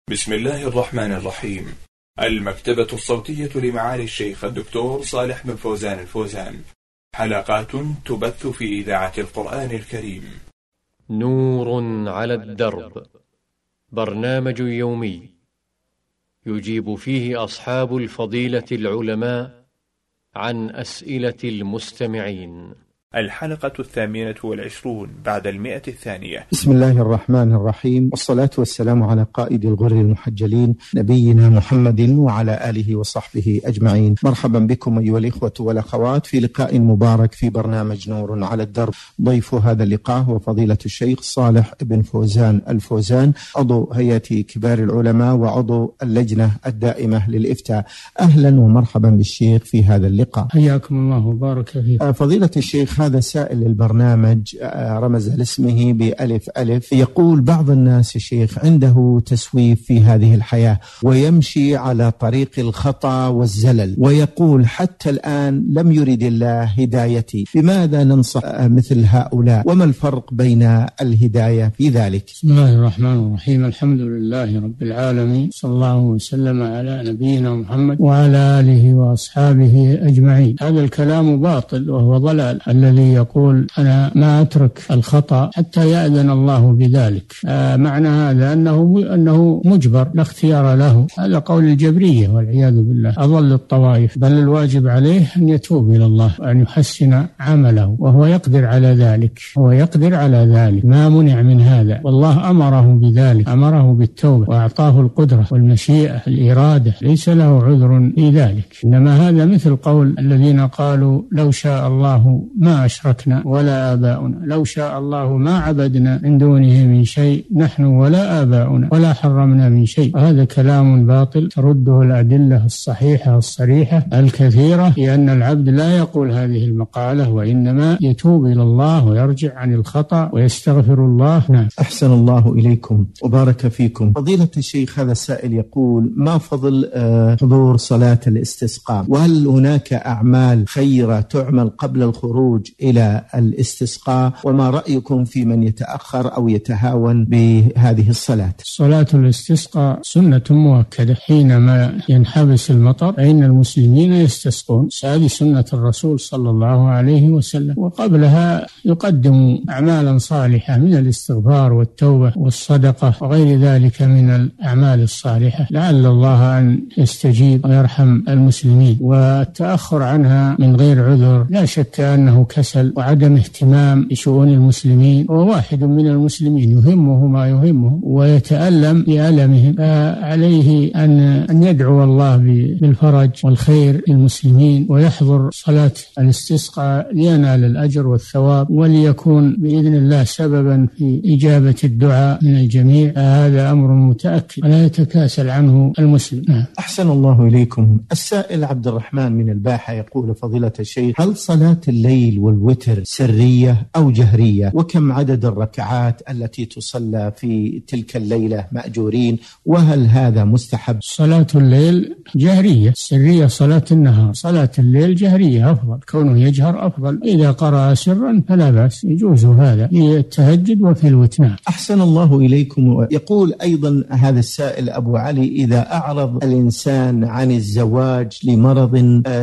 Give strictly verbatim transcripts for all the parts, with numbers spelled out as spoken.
بسم الله الرحمن الرحيم. المكتبة الصوتية لمعالي الشيخ الدكتور صالح بن فوزان الفوزان، حلقات تبث في إذاعة القرآن الكريم. نور على الدرب، برنامج يومي يجيب فيه أصحاب الفضيلة العلماء عن أسئلة المستمعين. الحلقة الثامنة والعشرون بعد المئة الثانية. بسم الله الرحمن الرحيم، والصلاة والسلام على قائد الغر المحجلين نبينا محمد وعلى آله وصحبه أجمعين. مرحبا بكم أيها الإخوة والأخوات في لقاء مبارك في برنامج نور على الدرب. ضيف هذا اللقاء هو فضيلة الشيخ صالح بن فوزان الفوزان، عضو هيئة كبار العلماء وعضو اللجنة الدائمة للإفتاء. أهلا ومرحبا بالشيخ في هذا اللقاء. حياكم الله وبارك فيك. فضيلة الشيخ، هذا سائل البرنامج رمز لاسمه بألف ألف، يقول: بعض الناس شيخ عنده تسويف في هذه الحياة ويمشي على طريق الخطأ والزلل، ويقول حتى الآن لم يرد الله هدايتي، بماذا ننصح مثل هؤلاء؟ وما الفرق بين الهداية في ذلك؟ بسم الله الرحمن الرحيم، الحمد لله رب العالمين، صلى الله وسلم على نبينا محمد وعلى آله وأصحابه أجمعين. هذا الكلام باطل وهو ضلال. الذي يقول أنا ما أترك الخطأ حتى يأذن الله بذلك، آه معنى هذا أنه أنه مجبر لا اختيار له. هذا قول الجبرية والعياذ بالله، أضل الطوائف. بل الواجب عليه أن يتوب إلى الله وأن يحسن عمله، وهو يقدر على ذلك، هو يقدر على ذلك، ما منع من هذا، والله أمره بذلك، أمره بالتوبة وأعطاه القدرة والمشيئة الإرادة، ليس له عذر في ذلك. إنما هذا مثل قول الذين قالوا لو شاء الله ما أشركنا ولا آباؤنا، لو شاء الله ما عبدنا من دونه من شيء نحن ولا آباؤنا ولا حرمنا من شيء. هذا كلام باطل ترده الأدلة الصحيحة الصريحة الكثيرة، لأن العبد لا يقول هذه المقالة، وإنما يتوب إلى الله ويرجع عن الخطأ ويستغفر الله. نعم. أحسن الله إليكم وبارك فيكم. فضيلة الشيخ، هذا السائل يقول: ما فضل حضور صلاة الاستسقاء؟ وهل هناك أعمال خيرة تعمل قبل الخروج إلى الاستسقاء؟ وما رأيكم في من يتأخر أو يتهاون بهذه الصلاة؟ صلاة الاستسقاء سنة مؤكدة، حينما ينحبس المطر فإن المسلمين يستسقون، هذه سنة الرسول صلى الله عليه وسلم. وقبلها يقدم أعمالا صالحة من الاستغفار والتوبة والصدقة وغير ذلك من الأعمال الصالحة، لعل الله أن يستجيب ويرحم المسلمين. والتأخر عنها من غير عذر لا شك أنه كسل وعدم اهتمام بشؤون المسلمين، وواحد من المسلمين يهمه ما يهمهم ويتألم بألمهم، فعليه أن أن يدعو الله بالفرج والخير للمسلمين، ويحضر صلاة الاستسقاء لينال الأجر والثواب، وليكون بإذن الله سببا في إجابة الدعاء من الجميع. هذا أمر متأكد ولا يتكاسل عنه المسلم. أحسن الله إليكم. السائل عبد الرحمن من الباحة يقول: فضيلة الشيخ، هل صلاة الليل والوتر سرية أو جهرية؟ وكم عدد الركعات التي تصلى في تلك الليلة مأجورين؟ وهل هذا مستحب؟ صلاة الليل جهرية، سرية صلاة النهار. صلاة الليل جهرية أفضل، كونه يجهر أفضل. إذا قرأ سرا فلا بأس، يجوز هذا في التهجد وفي الوتر. أحسن الله إليكم. يقول أيضا هذا السائل أبو علي: إذا أعرض الإنسان عن الزواج لمرض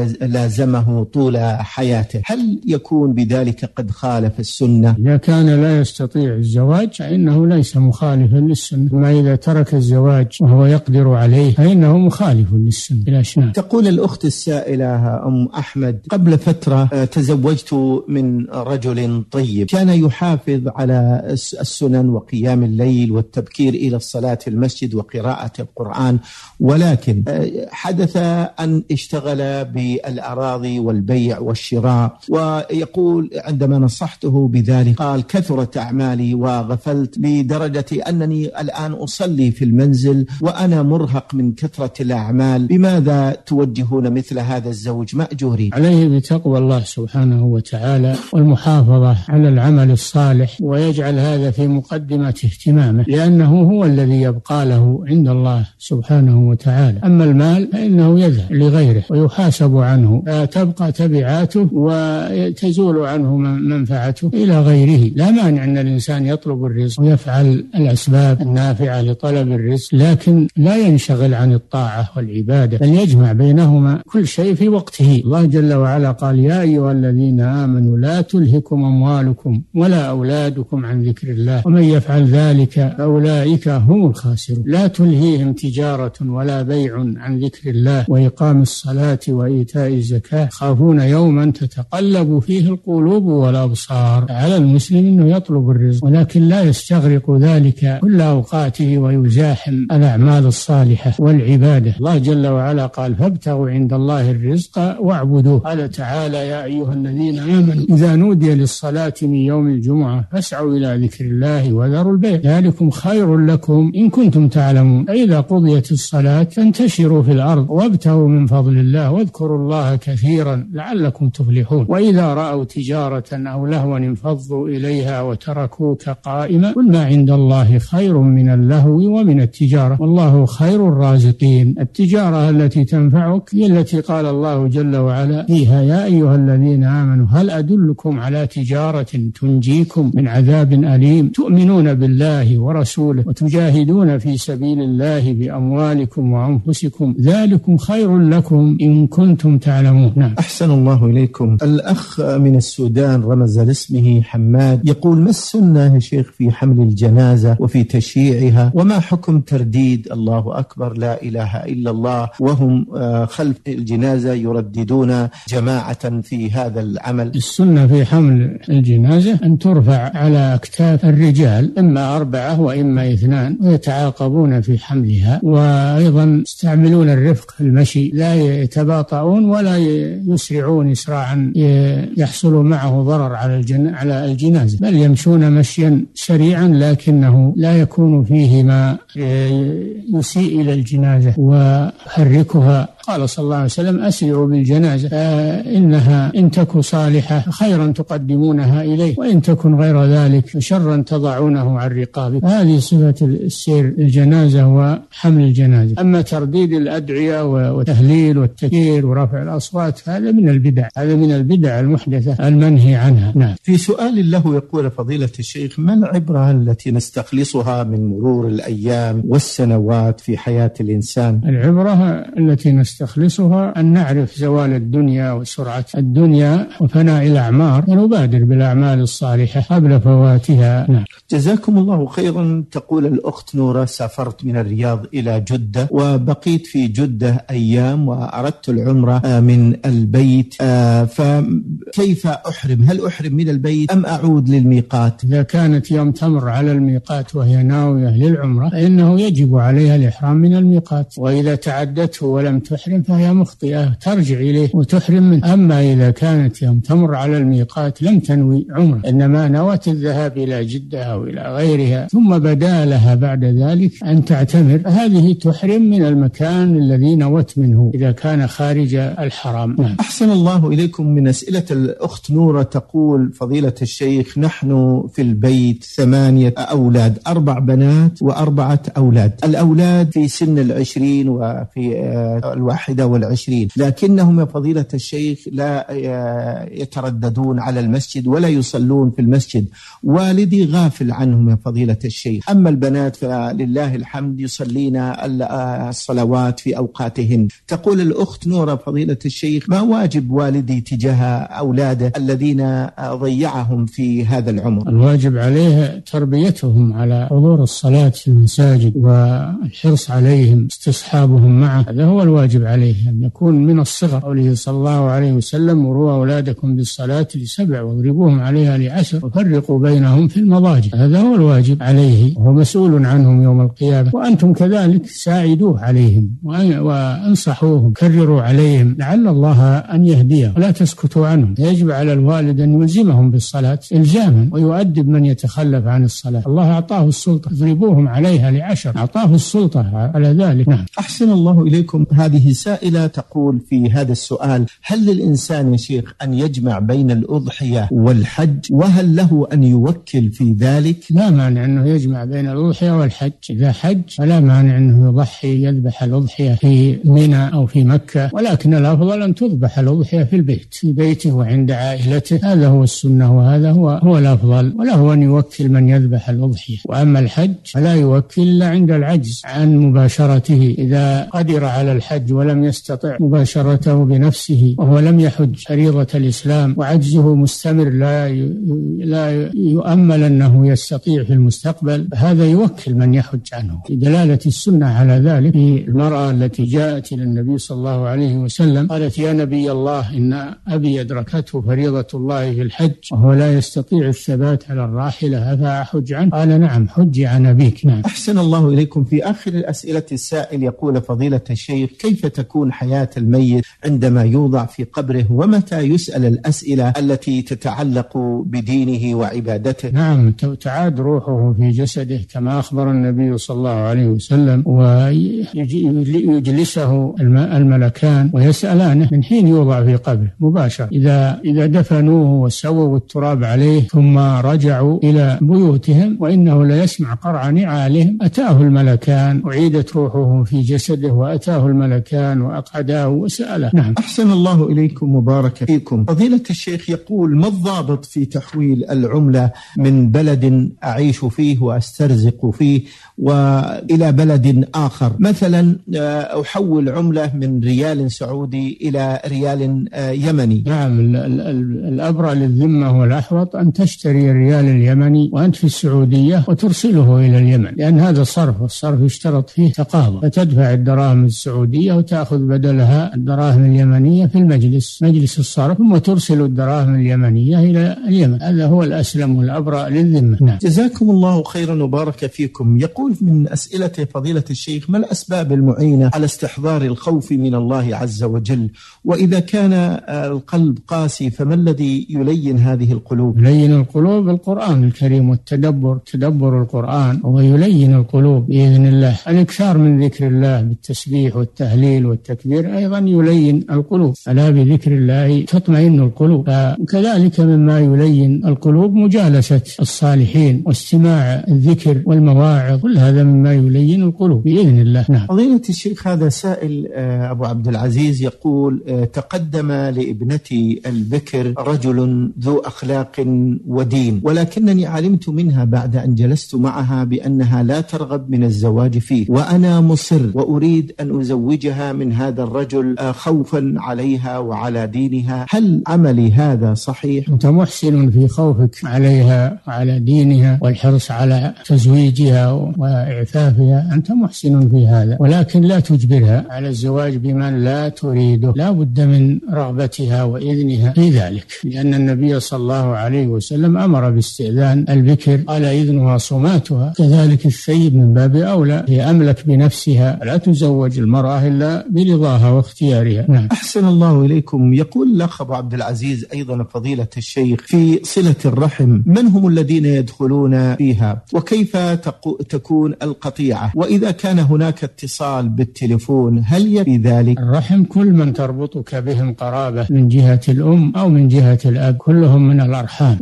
لازمه طول حياته، هل يكون بذلك قد خالف السنة؟ إذا كان لا يستطيع الزواج فإنه ليس مخالفا للسنة، ما إذا ترك الزواج وهو يقدر عليه فإنه مخالف للسنة بلا شك. تقول الأخت السائلة أم أحمد: قبل فترة تزوجت من رجل طيب، كان يحافظ على السنن وقيام الليل والتبكير إلى الصلاة في المسجد وقراءة القرآن، ولكن حدث أن اشتغل بالأراضي والبيع والشراء، ويقول عندما نصحته بذلك قال: كثرت أعمالي وغفلت لدرجة أنني الآن أصلي في المنزل وأنا مرهق من كثرة الأعمال، بماذا توجهون مثل هذا الزوج مأجورين؟ عليه بتقوى الله سبحانه وتعالى والمحافظة على العمل الصالح، ويجعل هذا في مقدمة اهتمامه، لأنه هو الذي يبقى له عند الله سبحانه وتعالى. أما المال فإنه يذهب لغيره ويحاسب عنه، تبقى تبعاته ويتم يزول عنه منفعته إلى غيره. لا مانع أن الإنسان يطلب الرزق ويفعل الأسباب النافعة لطلب الرزق، لكن لا ينشغل عن الطاعة والعبادة، بل يجمع بينهما كل شيء في وقته. الله جل وعلا قال: يا أيها الذين آمنوا لا تلهكم أموالكم ولا أولادكم عن ذكر الله ومن يفعل ذلك فأولئك هم الخاسرون. لا تلهيهم تجارة ولا بيع عن ذكر الله وإقام الصلاة وإيتاء الزكاة خافون يوما تتقلب فيه القلوب والأبصار. على المسلم أنه يطلب الرزق، ولكن لا يستغرق ذلك كل أوقاته ويزاحم الأعمال الصالحة والعبادة. الله جل وعلا قال: فابتغوا عند الله الرزق واعبدوه. قال تعالى: يا أيها الذين آمنوا إذا نودي للصلاة من يوم الجمعة فاسعوا إلى ذكر الله وذروا البيع ذلكم خير لكم إن كنتم تعلمون. فإذا قضيت الصلاة فانتشروا في الأرض وابتغوا من فضل الله واذكروا الله كثيرا لعلكم تفلحون. وإذا رأوا تجارة أو لهوا انفضوا إليها وتركوك قائما قل ما عند الله خير من اللهو ومن التجارة والله خير الرازقين. التجارة التي تنفعك هي التي قال الله جل وعلا فيها: يا أيها الذين آمنوا هل أدلكم على تجارة تنجيكم من عذاب أليم تؤمنون بالله ورسوله وتجاهدون في سبيل الله بأموالكم وأنفسكم ذلكم خير لكم إن كنتم تعلمون. نعم. أحسن الله إليكم. الأخ من السودان رمز لاسمه حماد يقول: ما السنة يا شيخ في حمل الجنازة وفي تشييعها، وما حكم ترديد الله أكبر لا إله إلا الله وهم خلف الجنازة يرددون جماعة في هذا العمل؟ السنة في حمل الجنازة أن ترفع على أكتاف الرجال، إما أربعة وإما اثنان، ويتعاقبون في حملها، وأيضا يستعملون الرفق في المشي، لا يتباطؤون ولا يسرعون إسراعا يحصل معه ضرر على الجن على الجنازة، بل يمشون مشيا سريعا لكنه لا يكون فيه ما يسيء إلى الجنازة ويحركها. قال صلى الله عليه وسلم: أسرعوا بالجنازة فإنها إن تك صالحة خيرا تقدمونها إليه وإن تكن غير ذلك فشرا تضعونه عن رقابه. هذه صفة السير الجنازة وحمل الجنازة. أما ترديد الأدعية والتهليل والتكبير ورفع الأصوات هذا من البدع، هذا من البدع المحدثة المنهي عنها. نعم. في سؤال له يقول: فضيلة الشيخ، ما العبرة التي نستخلصها من مرور الأيام والسنوات في حياة الإنسان؟ العبرة التي نستخلصها أن نعرف زوال الدنيا وسرعة الدنيا وفناء الأعمار ونبادر بالأعمال الصالحة قبل فواتها. نعم. جزاكم الله خيرا. تقول الأخت نورة: سافرت من الرياض إلى جدة وبقيت في جدة أيام وأردت العمرة من البيت، فكيف أحرم؟ هل أحرم من البيت أم أعود للميقات؟ إذا كانت يوم تمر على الميقات وهي ناوية للعمرة فإنه يجب عليها الإحرام من الميقات، وإذا تعدته ولم تحرم فهي مخطئة ترجع إليه وتحرم منه. أما إذا كانت يوم تمر على الميقات لم تنوي عمرة إنما نوت الذهاب إلى جدة أو إلى غيرها ثم بدا لها بعد ذلك أن تعتمر، فهذه تحرم من المكان الذي نوت منه إذا كان خارج الحرام. نعم. أحسن الله إليكم. من أسئلة الأخت نورة تقول: فضيلة الشيخ، نحن في البيت ثمانية أولاد، أربع بنات وأربعة أولاد. الأولاد في سن العشرين وفي الواحدة والعشرين، لكنهم يا فضيلة الشيخ لا يترددون على المسجد ولا يصلون في المسجد. والدي غافل عنهم يا فضيلة الشيخ. أما البنات فلله الحمد يصلين الصلوات في أوقاتهن. تقول الأخت نورة: فضيلة الشيخ، ما واجب والدي تجاه أولاده الذين ضيعهم في هذا العمر؟ الواجب عليه تربيتهم على حضور الصلاة في المساجد والحرص عليهم، استصحابهم معه، هذا هو الواجب عليه، أن يكون من الصغر. قوله صلى الله عليه وسلم: مروا أولادكم بالصلاة لسبع واضربوهم عليها لعشر وفرقوا بينهم في المضاجع. هذا هو الواجب عليه وهو مسؤول عنهم يوم القيامة. وأنتم كذلك ساعدوه عليهم وانصحوهم، كرروا عليهم لعل الله أن يهديهم ولا تسكتوا عنهم. يجب على الوالد أن يلزمهم بالصلاة إلزاما ويؤدب من يتخلف عن الصلاة. الله أعطاه السلطة، اضربوهم عليها لعشر، أعطاه السلطة على ذلك. نعم. أحسن الله إليكم. هذه هذه سائلة تقول في هذا السؤال: هل للإنسان يا شيخ أن يجمع بين الأضحية والحج؟ وهل له أن يوكل في ذلك؟ لا مانع أنه يجمع بين الأضحية والحج. إذا حج فلا مانع أنه يضحي يذبح الأضحية في منى أو في مكة، ولكن الأفضل أن تذبح الأضحية في البيت في بيته وعند عائلته. هذا هو السنة وهذا هو هو الأفضل، وله أن يوكل من يذبح الأضحية. وأما الحج فلا يوكل إلا عند العجز عن مباشرته. إذا قدر على الحج ولم يستطع مباشرته بنفسه وهو لم يحج فريضة الإسلام وعجزه مستمر لا لا يؤمل أنه يستطيع في المستقبل، هذا يوكل من يحج عنه. دلالة السنة على ذلك في المرأة التي جاءت إلى النبي صلى الله عليه وسلم قالت: يا نبي الله، إن أبي أدركته فريضة الله في الحج وهو لا يستطيع الثبات على الراحلة، أفأحج عنه؟ قال: نعم، حج عن أبيك. نعم. أحسن الله إليكم. في آخر الأسئلة السائل يقول: فضيلة الشيخ، كيف تكون حياة الميت عندما يوضع في قبره، ومتى يسأل الأسئلة التي تتعلق بدينه وعبادته؟ نعم، تعاد روحه في جسده كما أخبر النبي صلى الله عليه وسلم، ويجلسه الملكان ويسألانه من حين يوضع في قبره مباشرة. إذا إذا دفنوه وسووا التراب عليه ثم رجعوا إلى بيوتهم وإنه لا يسمع قرع نعالهم، أتاه الملكان، أعيدت روحه في جسده وأتاه الملكان وأقعداه وسأله. نعم. أحسن الله إليكم، مبارك فيكم. فضيلة الشيخ يقول: ما الضابط في تحويل العملة من بلد أعيش فيه وأسترزق فيه وإلى بلد آخر؟ مثلا أحول عملة من ريال سعودي إلى ريال يمني. نعم، الأبرأ للذمة والأحوط أن تشتري الريال اليمني وأنت في السعودية وترسله إلى اليمن، لأن هذا صرف، والصرف يشترط فيه تقاضى، فتدفع الدراهم السعودية وتأخذ بدلها الدراهم اليمنية في المجلس مجلس الصرف، ثم ترسل الدراهم اليمنية إلى اليمن. هذا هو الأسلم والأبرأ للذمة. نعم. جزاكم الله خيرا وبارك فيكم. يقول من أسئلة فضيلة الشيخ: ما الأسباب المعينة على استحضار الخوف من الله عز وجل؟ وإذا كان القلب قاسي فما الذي يلين هذه القلوب؟ يلين القلوب القرآن الكريم والتدبر، تدبر القرآن ويلين القلوب بإذن الله. الإكثار من ذكر الله بالتسبيح والتهليل والتكبير أيضا يلين القلوب، ألا بذكر الله تطمئن القلوب. وكذلك مما يلين القلوب مجالسة الصالحين واستماع الذكر والمواعظ، كل هذا مما يلين القلوب بإذن الله. نعم. فضيلة الشيخ، هذا سائل أبو عبد العزيز يقول: تقدم لابنتي البكر رجل ذو أخلاق ودين، ولكنني علمت منها بعد أن جلست معها بأنها لا ترغب من الزواج فيه، وأنا مصر وأريد أن أزوجها من هذا الرجل خوفا عليها وعلى دينها. هل عملي هذا صحيح؟ أنت محسن في خوفك عليها وعلى دينها والحرص على تزويجها وإعفافها، أنت محسن في هذا، ولكن لا تجبرها على الزواج بمن لا تريده، لا بد من رغبتها وإذنها في ذلك، لأن النبي صلى الله عليه وسلم أمر باستئذان البكر، قال: إذنها صماتها. كذلك الثيب من باب أولى، هي أملك بنفسها، لا تزوج المرأة إلا برضاها واختيارها. نعم. أحسن الله إليكم. يقول الأخ أبو عبد العزيز أيضا: فضيلة الشيخ، في صلة الرحم من هم الذين يدخلون فيها، وكيف تكون القطيعة، وإذا كان هناك اتصال بالتليفون هل يفي ذلك؟ الرحم كل من تربطك بهم قرابة من جهة الأم أو من جهة الأب، كلهم من الأرحام،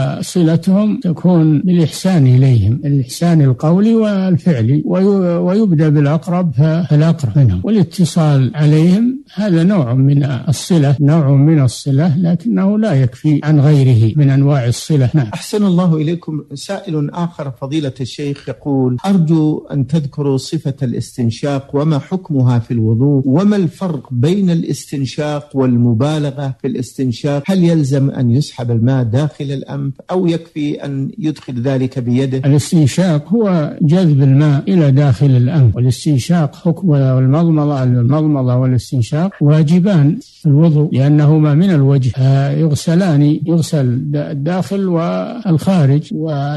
وصلتهم تكون بالإحسان إليهم، الإحسان القولي والفعلي، ويبدأ بالأقرب فالأقرب منهم، والاتصال عليهم هذا نوع من الصلة، نوع من الصلة، لكنه لا يكفي عن غيره من أنواع الصلة. نعم. أحسن الله إليكم. سائل آخر فضيلة الشيخ يقول: أرجو أن تذكروا صفة الاستنشاق وما حكمها في الوضوء، وما الفرق بين الاستنشاق والمبالغة في الاستنشاق؟ هل يلزم أن يسحب الماء داخل الأنف أو يكفي أن يدخل ذلك بيده؟ الاستنشاق هو جذب الماء إلى داخل الأنف، والاستنشاق حكم، والمضمضة المضمضة والاستنشاق والاستنشاق واجبان في الوضوء لأنهما من الوجه، يغسلان، يغسل الداخل والخارج،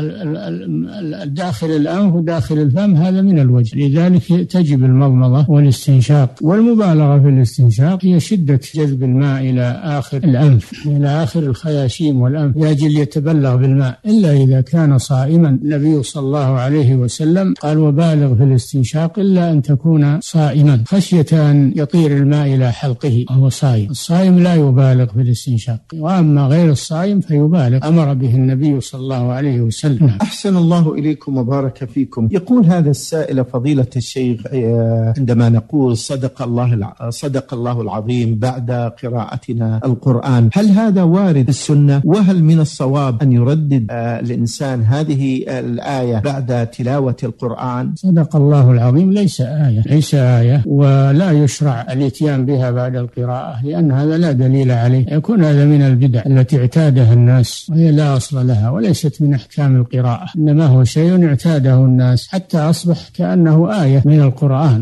والداخل الأنف وداخل الفم هذا من الوجه، لذلك تجب المضمضة والاستنشاق. والمبالغة في الاستنشاق هي شدة جذب الماء إلى آخر الأنف، إلى آخر الخياشيم والأنف لأجل يتبلغ بالماء، إلا إذا كان صائما. النبي صلى الله عليه وسلم قال وبالغ في الاستنشاق إلا أن تكون صائما خشية أن يطير الماء إلى حلقه وهو صائم. الصائم لا يبالغ في الاستنشاق، وأما غير الصائم فيبالغ، أمر به النبي صلى الله عليه وسلم. أحسن الله إليكم وبارك فيكم. يقول هذا السائل فضيلة الشيخ، عندما نقول صدق الله صدق الله العظيم بعد قراءتنا القرآن، هل هذا وارد في السنة؟ وهل من الصواب أن يردد الإنسان هذه الآية بعد تلاوة القرآن؟ صدق الله العظيم ليس آية، ليس آية، ولا يشرع الاتيان بها بعد القراءة، لأن هذا لا دليل عليه، يكون هذا من البدع التي اعتادها الناس وهي لا أصل لها، وليست من أحكام القراءة، إنما هو شيء اعتاده الناس حتى أصبح كأنه آية من القرآن،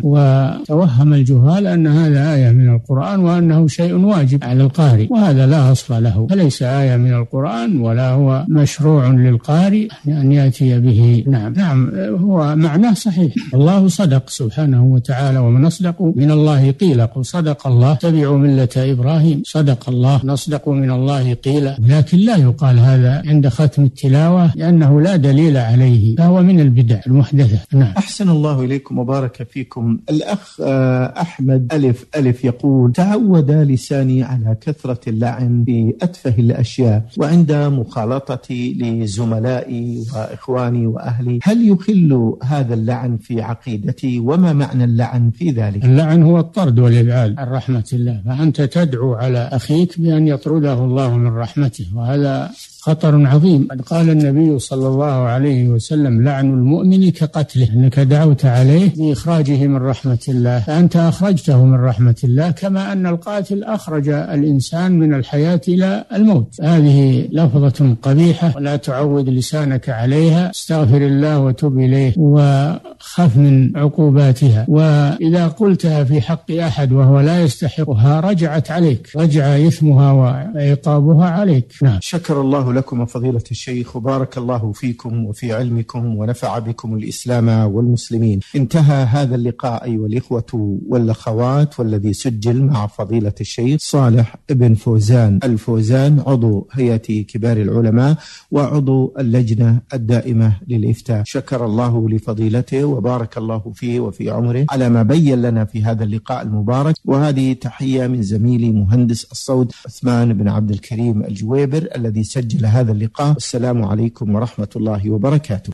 وتوهم الجهال أن هذا آية من القرآن وأنه شيء واجب على القارئ، وهذا لا أصل له، فليس آية من القرآن ولا هو مشروع للقارئ أن يأتي به. نعم نعم هو معناه صحيح، الله صدق سبحانه وتعالى، ومن أصدق من الله قيلا، قل صدق الله تبعوا ملة إبراهيم، صدق الله نصدق من الله قيلا، ولكن لا يقال هذا عند ختم التلاوة لأنه لا دليل عليه، فهو من البدع المحدثة. نعم. أحسن الله إليكم وبارك فيكم. الأخ أحمد ألف ألف يقول تعود لساني على كثرة اللعن بأتفه الأشياء وعند مخالطتي لزملائي وإخواني وأهلي، هل يخل هذا اللعن في عقيدتي؟ وما معنى اللعن في ذلك؟ اللعن هو الطرد والإبعاد عن رحمة الله، فأنت تدعو على أخيك بأن يطرده الله من رحمته، وهذا خطر عظيم. قد قال النبي صلى الله عليه وسلم لعن المؤمن كقتله، أنك دعوت عليه بإخراجه من رحمة الله، فأنت أخرجته من رحمة الله، كما أن القاتل أخرج الإنسان من الحياة إلى الموت. هذه لفظة قبيحة ولا تعود لسانك عليها، استغفر الله وتب إليه وخف من عقوباتها، وإذا قلتها في حق أحد وهو لا يستحقها رجعت عليك، رجع إثمها وعقابها عليك. نعم. شكر الله لكم فضيلة الشيخ وبارك الله فيكم وفي علمكم ونفع بكم الإسلام والمسلمين. انتهى هذا اللقاء أيها الإخوة والأخوات، والذي سجل مع فضيلة الشيخ صالح ابن فوزان الفوزان، عضو هيئة كبار العلماء وعضو اللجنة الدائمة للإفتاء. شكر الله لفضيلته وبارك الله فيه وفي عمره على ما بين لنا في هذا اللقاء المبارك. وهذه تحية من زميلي مهندس الصوت عثمان بن عبد الكريم الجويبر الذي سجل هذا اللقاء. السلام عليكم ورحمة الله وبركاته.